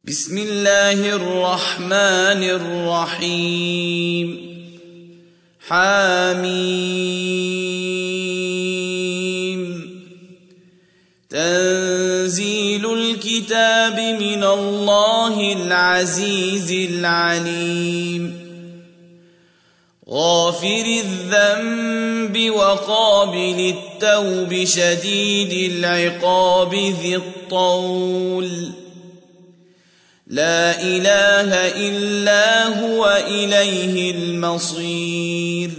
بسم الله الرحمن الرحيم حميم تنزيل الكتاب من الله العزيز العليم غافر الذنب وقابل التوب شديد العقاب ذي الطول لا إله إلا هو إليه المصير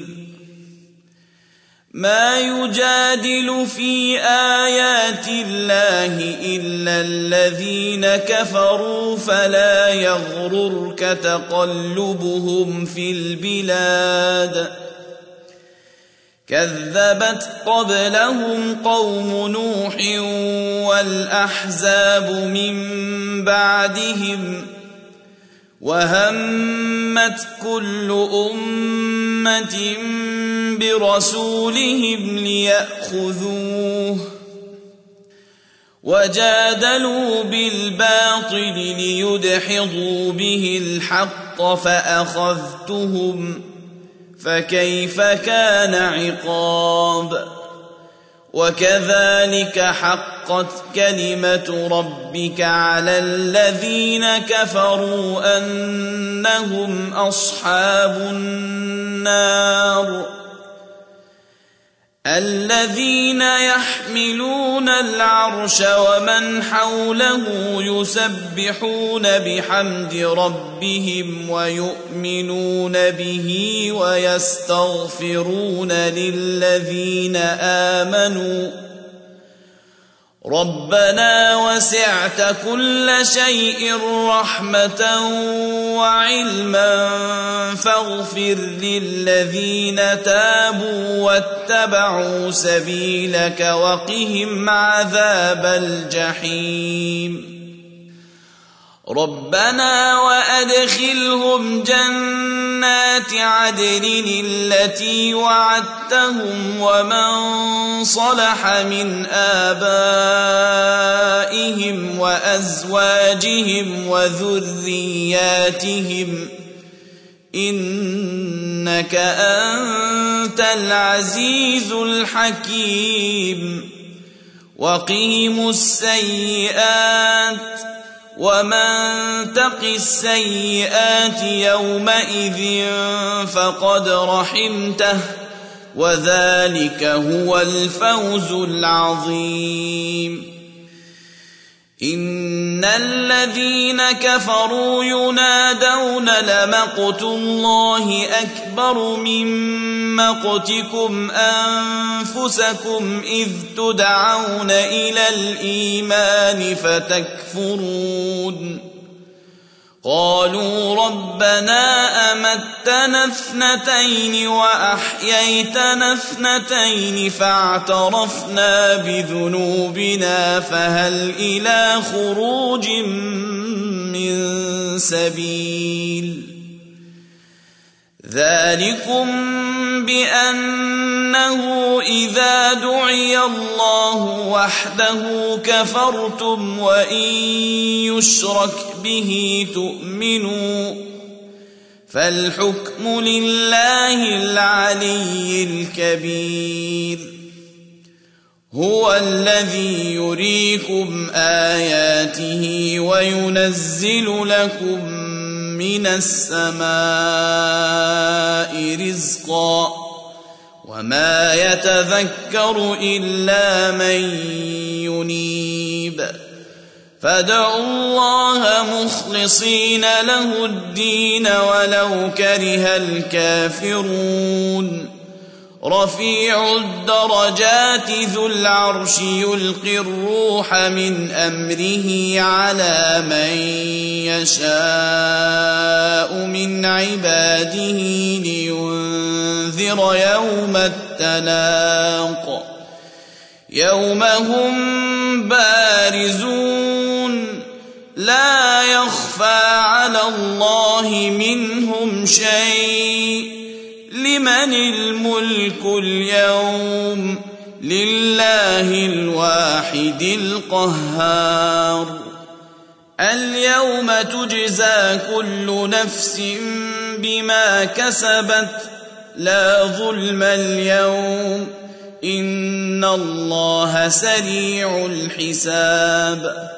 ما يجادل في آيات الله إلا الذين كفروا فلا يغررك تقلبهم في البلاد كذبت قبلهم قوم نوح والأحزاب من بعدهم وهمت كل أمة برسولهم ليأخذوه وجادلوا بالباطل ليدحضوا به الحق فأخذتهم فكيف كان عقاب وكذلك حقت كلمة ربك على الذين كفروا أنهم أصحاب النار الذين يحملون العرش ومن حوله يسبحون بحمد ربهم ويؤمنون به ويستغفرون للذين آمنوا ربنا وسعت كل شيء رحمة وعلما فاغفر للذين تابوا واتبعوا سبيلك وقهم عذاب الجحيم ربنا وأدخلهم جنات عدن التي وعدتهم ومن صلح من آبائهم وأزواجهم وذرياتهم إنك أنت العزيز الحكيم وقهم السيئات ومن تق السيئات يومئذ فقد رحمته وذلك هو الفوز العظيم إن الذين كفروا ينادون لمقت الله أكبر من مقتكم أنفسكم إذ تدعون إلى الإيمان فتكفرون قالوا ربنا أمتنا اثنتين وأحييتنا اثنتين فاعترفنا بذنوبنا فهل إلى خروج من سبيل ذلكم بأنه إذا دعي الله وحده كفرتم وإن يشرك به تؤمنوا فالحكم لله العلي الكبير هو الذي يريكم آياته وينزل لكم من السماء رزقا وما يتذكر إلا من ينيب فادعوا الله مخلصين له الدين ولو كره الكافرون رفيع الدرجات ذو العرش يلقي الروح من أمره على من يشاء من عباده لينذر يوم التلاق يوم هم بارزون لا يخفى على الله منهم شيء لمن الملك اليوم لله الواحد القهار اليوم تجزى كل نفس بما كسبت لا ظلم اليوم إن الله سريع الحساب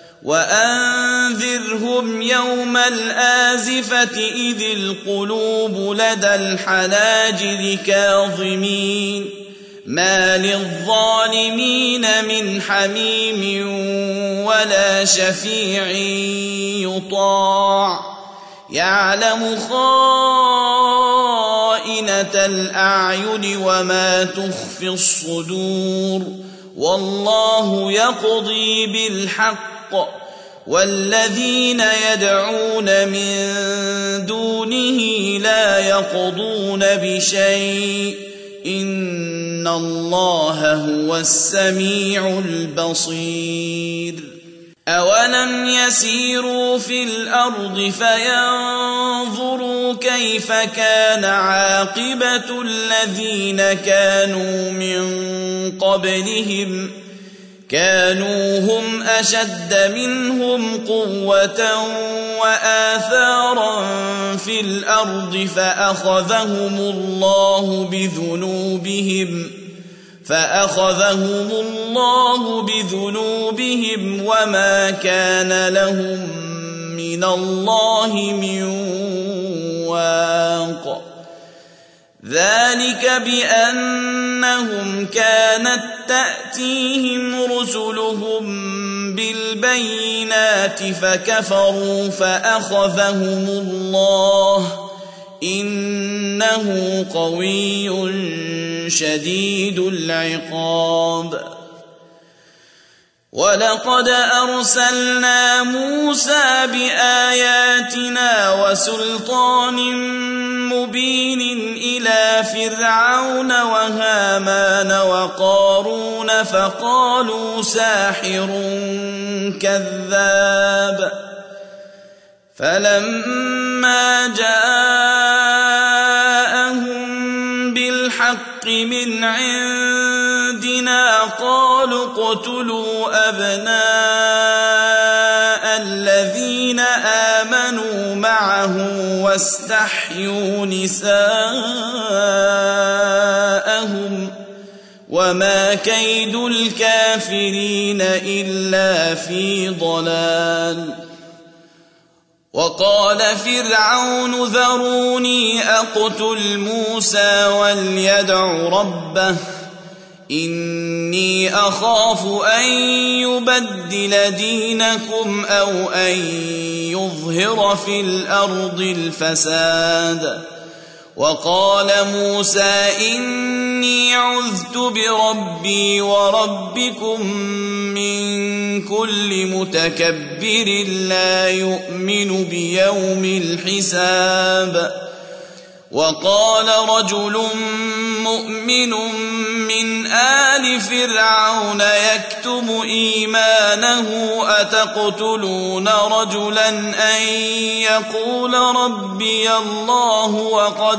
وأنذرهم يوم الآزفة إذ القلوب لدى الحناجر كاظمين ما للظالمين من حميم ولا شفيع يطاع يعلم خائنة الأعين وما تخفي الصدور والله يقضي بالحق والذين يدعون من دونه لا يقضون بشيء إن الله هو السميع البصير أولم يسيروا في الأرض فينظروا كيف كان عاقبة الذين كانوا من قبلهم كانوا هم أشد منهم قوة وآثارا في الأرض فأخذهم الله بذنوبهم وما كان لهم من الله من واق ذلك بأنهم كانت تأتيهم رسلهم بالبينات فكفروا فأخذهم الله إنه قوي شديد العقاب ولقد أرسلنا موسى بآياتنا وسلطان مبين إلى فرعون وهامان وقارون فقالوا ساحر كذاب فلما جاءهم بالحق من عندنا قالوا اقتلوا أبناء الذين آمنوا معه واستحيوا نساءهم وما كيد الكافرين إلا في ضلال وقال فرعون ذروني أقتل موسى وليدع ربه إني أخاف أن يبدل دينكم أو أن يظهر في الأرض الفساد وقال موسى إني عذت بربي وربكم من كل متكبر لا يؤمن بيوم الحساب وقال رجل مؤمن من آل فرعون يكتم إيمانه أتقتلون رجلا أن يقول ربي الله وقد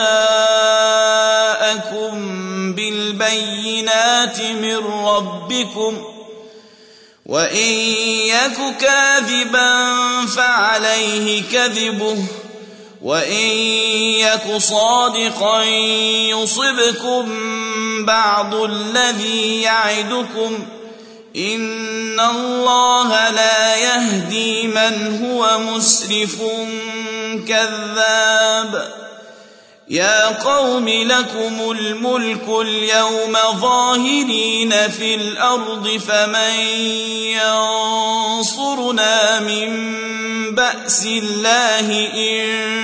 جاءكم بالبينات من ربكم وإن يك كاذبا فعليه كذبه وإن يك صادقا يصبكم بعض الذي يعدكم إن الله لا يهدي من هو مسرف كذاب يا قوم لكم الملك اليوم ظاهرين في الأرض فمن ينصرنا من بأس الله إن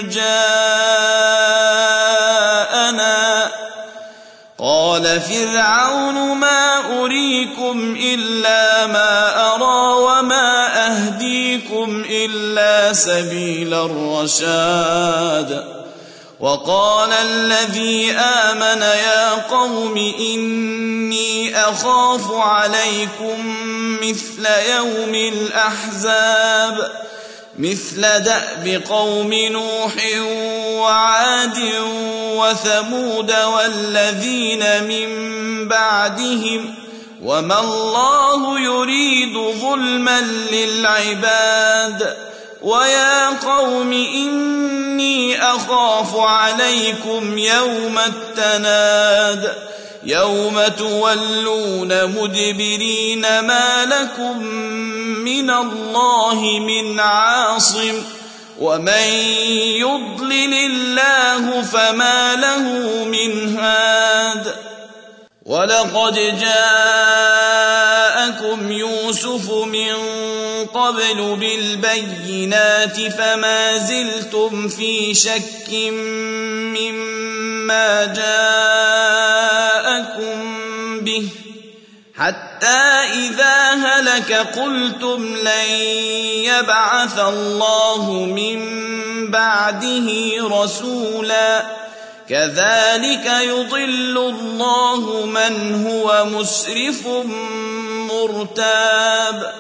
جاءنا قال فرعون ما أريكم إلا ما أرى وما أهديكم إلا سبيل الرشاد وقال الذي آمن يا قوم إني أخاف عليكم مثل يوم الأحزاب مثل دأب قوم نوح وعاد وثمود والذين من بعدهم وما الله يريد ظلما للعباد ويا قوم إني أخاف عليكم يوم التناد يوم تولون مدبرين ما لكم من الله من عاصم ومن يضلل الله فما له من هاد ولقد جاءكم يوسف من قبل بالبينات فما زلتم في شك مما جاءكم به حتى إذا هلك قلتم لن يبعث الله من بعده رسولا كذلك يضل الله من هو مسرف مرتاب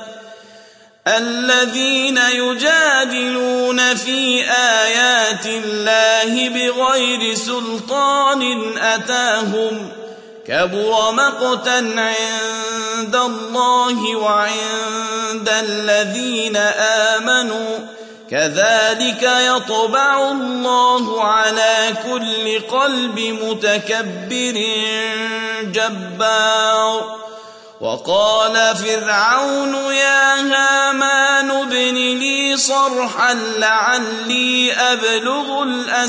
الذين يجادلون في آيات الله بغير سلطان أتاهم كبر مقتا عند الله وعند الذين آمنوا كذلك يطبع الله على كل قلب متكبر جبار وقال فرعون يا هامان ابن لي صرحا لعلي أبلغ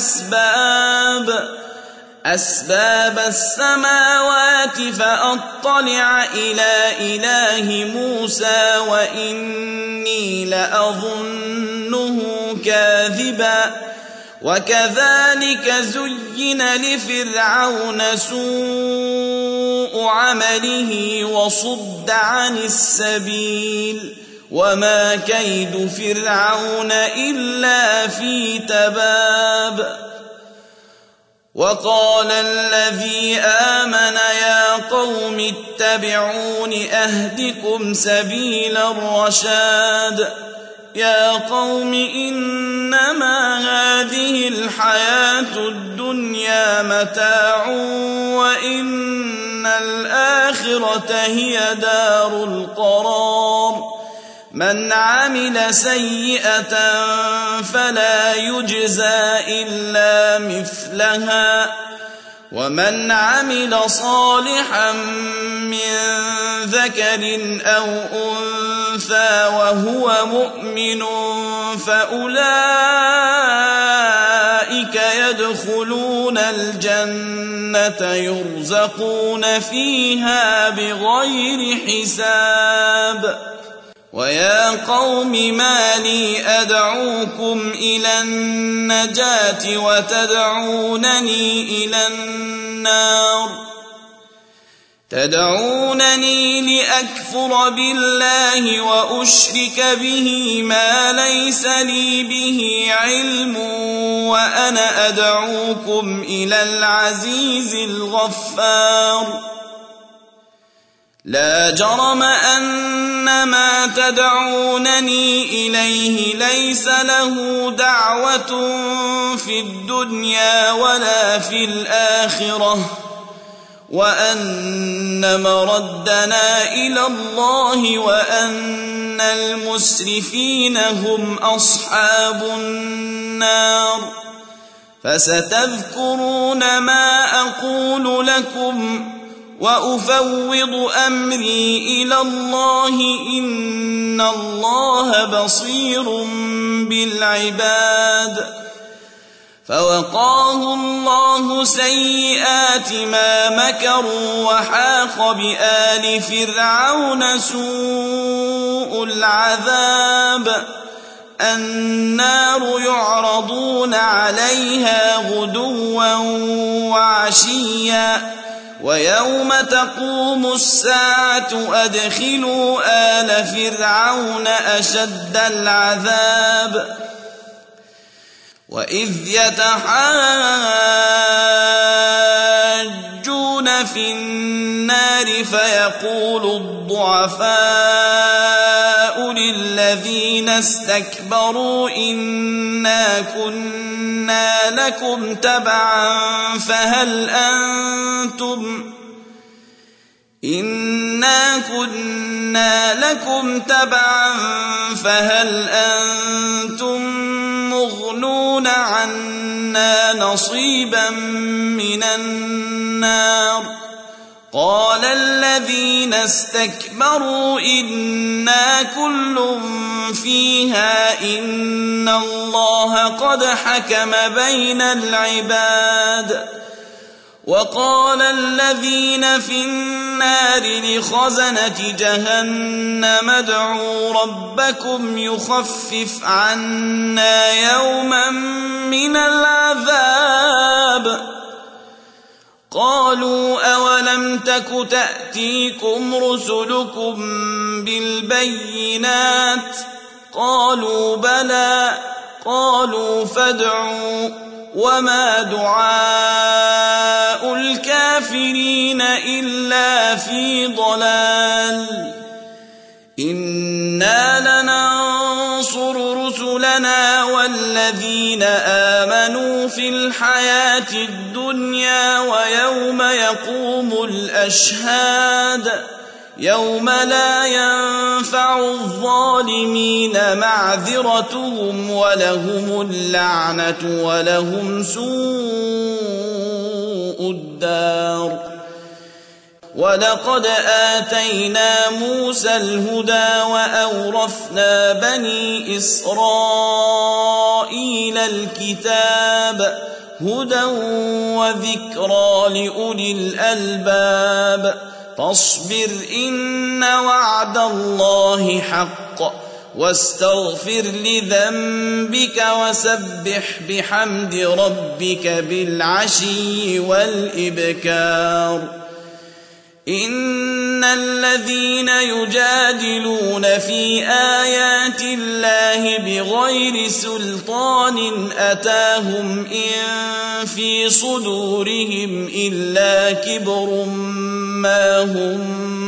أسباب السماوات فأطلع إلى إله موسى وإني لأظنه كاذبا وكذلك زين لفرعون سوء عمله وصد عن السبيل وما كيد فرعون إلا في تباب وقال الذي آمن يا قوم اتبعون أهدكم سبيل الرشاد يا قوم إنما هذه الحياة الدنيا متاع وإن الآخرة هي دار القرار من عمل سيئة فلا يجزى إلا مثلها ومن عمل صالحا من ذكر أو أنثى وهو مؤمن فأولئك يدخلون الجنة يرزقون فيها بغير حساب ويا قوم ما لي أدعوكم إلى النجاة وتدعونني إلى النار تدعونني لأكفر بالله وأشرك به ما ليس لي به علم وأنا أدعوكم إلى العزيز الغفار لا جرم أن ما تدعونني إليه ليس له دعوة في الدنيا ولا في الآخرة وأن مردنا إلى الله وأن المسرفين هم أصحاب النار فستذكرون ما أقول لكم وأفوض أمري إلى الله إن الله بصير بالعباد فوقاه الله سيئات ما مكروا وحاق بآل فرعون سوء العذاب النار يعرضون عليها غدوا وعشيا ويوم تقوم الساعة أدخلوا آل فرعون أشد العذاب وإذ يتحاجون في النار فيقول الضعفاء للذين استكبروا إنا كنا لكم تبعا إنا كنا لكم تبعا فهل أنتم مغنون عنا نصيبا من النار قال الذين استكبروا إنا كل فيها إن الله قد حكم بين العباد وقال الذين في النار لخزنة جهنم ادعوا ربكم يخفف عنا يوما من العذاب قالوا أولم تك تأتيكم رسلكم بالبينات قالوا بلى قالوا فادعوا وما دعاء الكافرين إلا في ضلال إنا لننصر رسلنا والذين آمنوا في الحياة الدنيا ويوم يقوم الأشهاد يوم لا ينفع الظالمين معذرتهم ولهم اللعنة ولهم سوء الدار ولقد آتينا موسى الهدى وأورثنا بني إسرائيل الكتاب هدى وذكرى لأولي الألباب فاصبر إن وعد الله حق واستغفر لذنبك وسبح بحمد ربك بالعشي والإبكار إن الذين يجادلون في آيات الله بغير سلطان أتاهم إن في صدورهم إلا كبر ما هم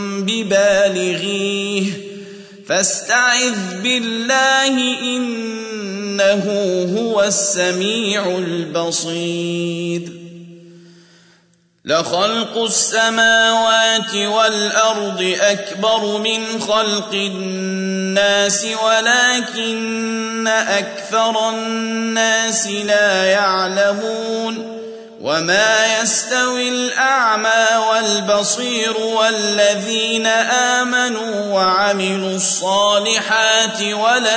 ببالغيه فاستعذ بالله إنه هو السميع البصير لخلق السماوات والأرض أكبر من خلق الناس ولكن أكثر الناس لا يعلمون وما يستوي الأعمى والبصير والذين آمنوا وعملوا الصالحات ولا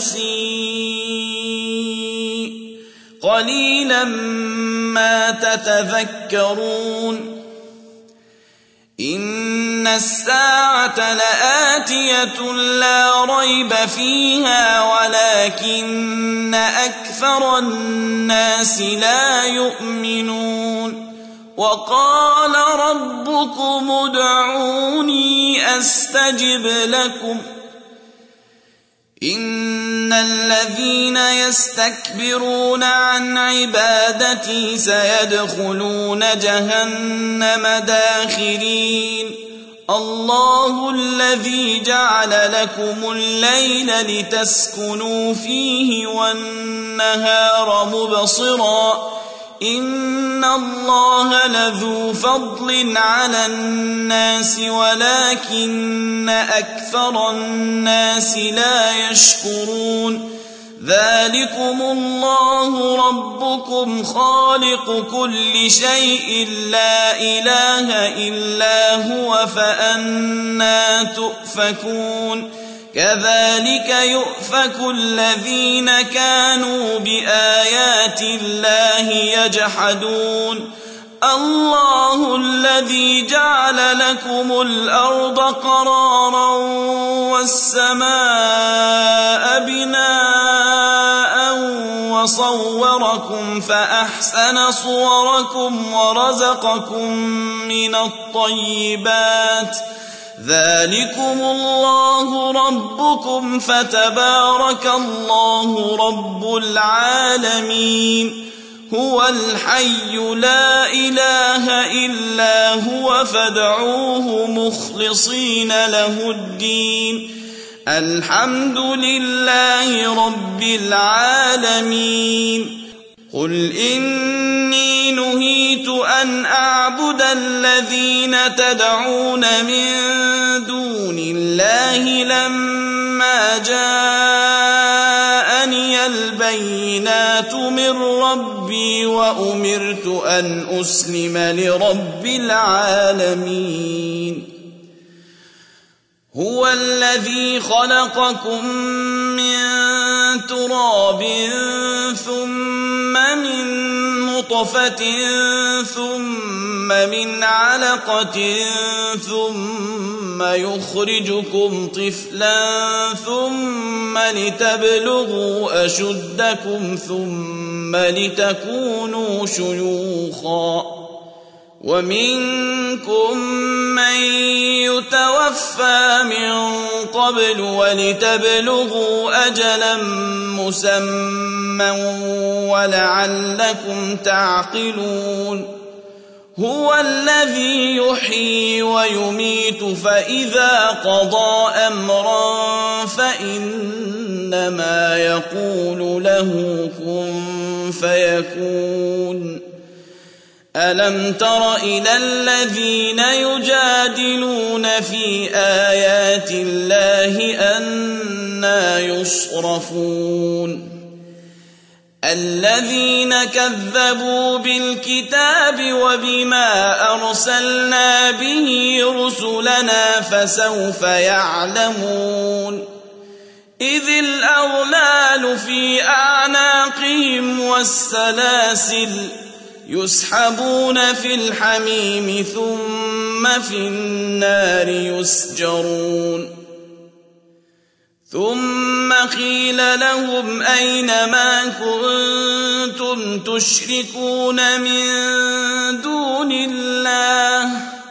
المسيء قليلا ما تتذكرون إن الساعة لآتية لا ريب فيها ولكن أكثر الناس لا يؤمنون وقال ربكم ادعوني أستجب لكم إن الذين يستكبرون عن عبادتي سيدخلون جهنم داخرين الله الذي جعل لكم الليل لتسكنوا فيه والنهار مبصرا إن الله لذو فضل على الناس ولكن أكثر الناس لا يشكرون ذلكم الله ربكم خالق كل شيء لا إله إلا هو فأنى تؤفكون كذلك يؤفك الذين كانوا بآيات الله يجحدون الله الذي جعل لكم الأرض قرارا والسماء بناء وصوركم فأحسن صوركم ورزقكم من الطيبات ذلكم الله ربكم فتبارك الله رب العالمين هو الحي لا إله إلا هو فادعوه مخلصين له الدين الحمد لله رب العالمين قل إني نهيت أن أعبد الذين تدعون من دون الله لما جاءني البينات من ربي وأمرت أن أسلم لرب العالمين هو الذي خلقكم من تراب ثم من نطفة ثم من علقة ثم يخرجكم طفلا ثم لتبلغوا أشدكم ثم لتكونوا شيوخا ومنكم من يتوفى من قبل ولتبلغوا أجلا مسمى ولعلكم تعقلون هو الذي يحيي ويميت فإذا قضى أمرا فإنما يقول له كن فيكون ألم تر إلى الذين يجادلون في آيات الله أنى يصرفون الذين كذبوا بالكتاب وبما أرسلنا به رسلنا فسوف يعلمون إذ الأغلال في أعناقهم والسلاسل يسحبون في الحميم ثم في النار يسجرون ثم قيل لهم أين ما كنتم تشركون من دون الله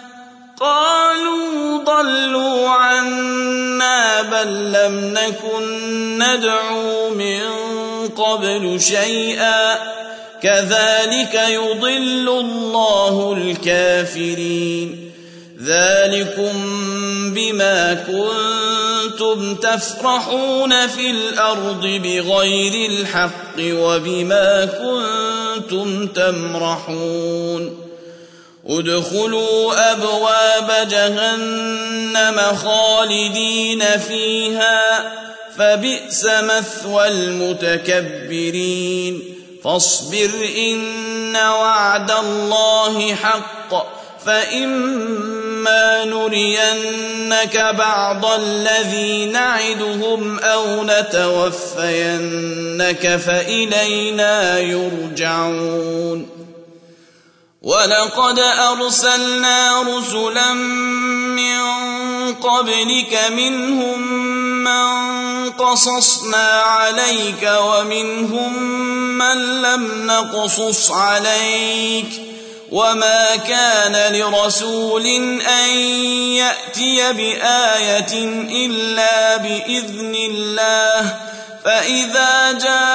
قالوا ضلوا عنا بل لم نكن ندعو من قبل شيئا كذلك يضل الله الكافرين ذلكم بما كنتم تفرحون في الأرض بغير الحق وبما كنتم تمرحون ادخلوا أبواب جهنم خالدين فيها فبئس مثوى المتكبرين فاصبر إن وعد الله حق فإما نرينك بعض الذي نعدهم أو نتوفينك فإلينا يرجعون ولقد أرسلنا رسلا من قبلك منهم من قصصنا عليك ومنهم من لم نقصص عليك وما كان لرسول أن يأتي بآية إلا بإذن الله فإذا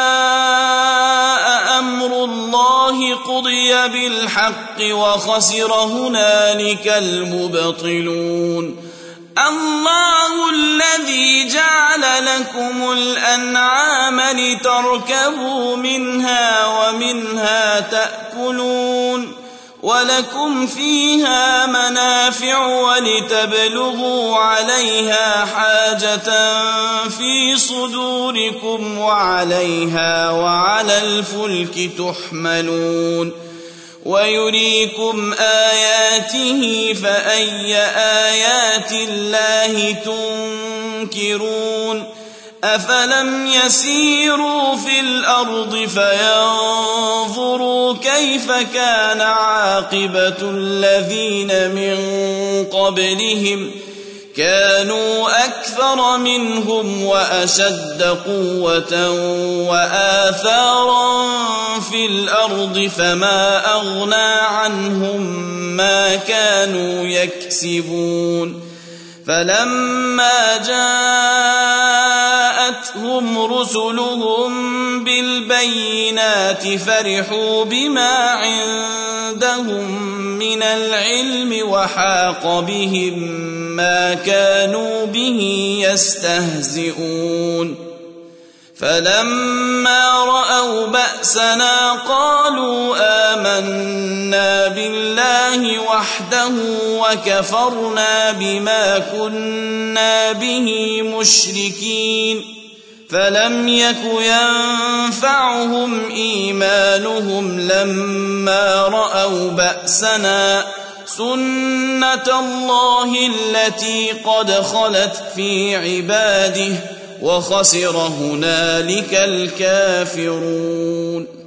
جاء أمر الله قضي بالحق وخسر هنالك المبطلون الله الذي جعل لكم الأنعام لتركبوا منها ومنها تأكلون ولكم فيها منافع ولتبلغوا عليها حاجة في صدوركم وعليها وعلى الفلك تحملون ويريكم آياته فأي آيات الله تنكرون أفلم يسيروا في الأرض فينظروا كيف كان عاقبة الذين من قبلهم كانوا أكثر منهم وأشد قوة وآثارا في الأرض فما أغنى عنهم ما كانوا يكسبون فلما جاءتهم رسلهم بالبينات فرحوا بما عندهم من العلم وحاق بهم ما كانوا به يستهزئون فلما رأوا بأسنا قالوا آمنا بالله وحده وكفرنا بما كنا به مشركين فلم يك ينفعهم إيمانهم لما رأوا بأسنا سنة الله التي قد خلت في عباده وخسر هنالك الكافرون.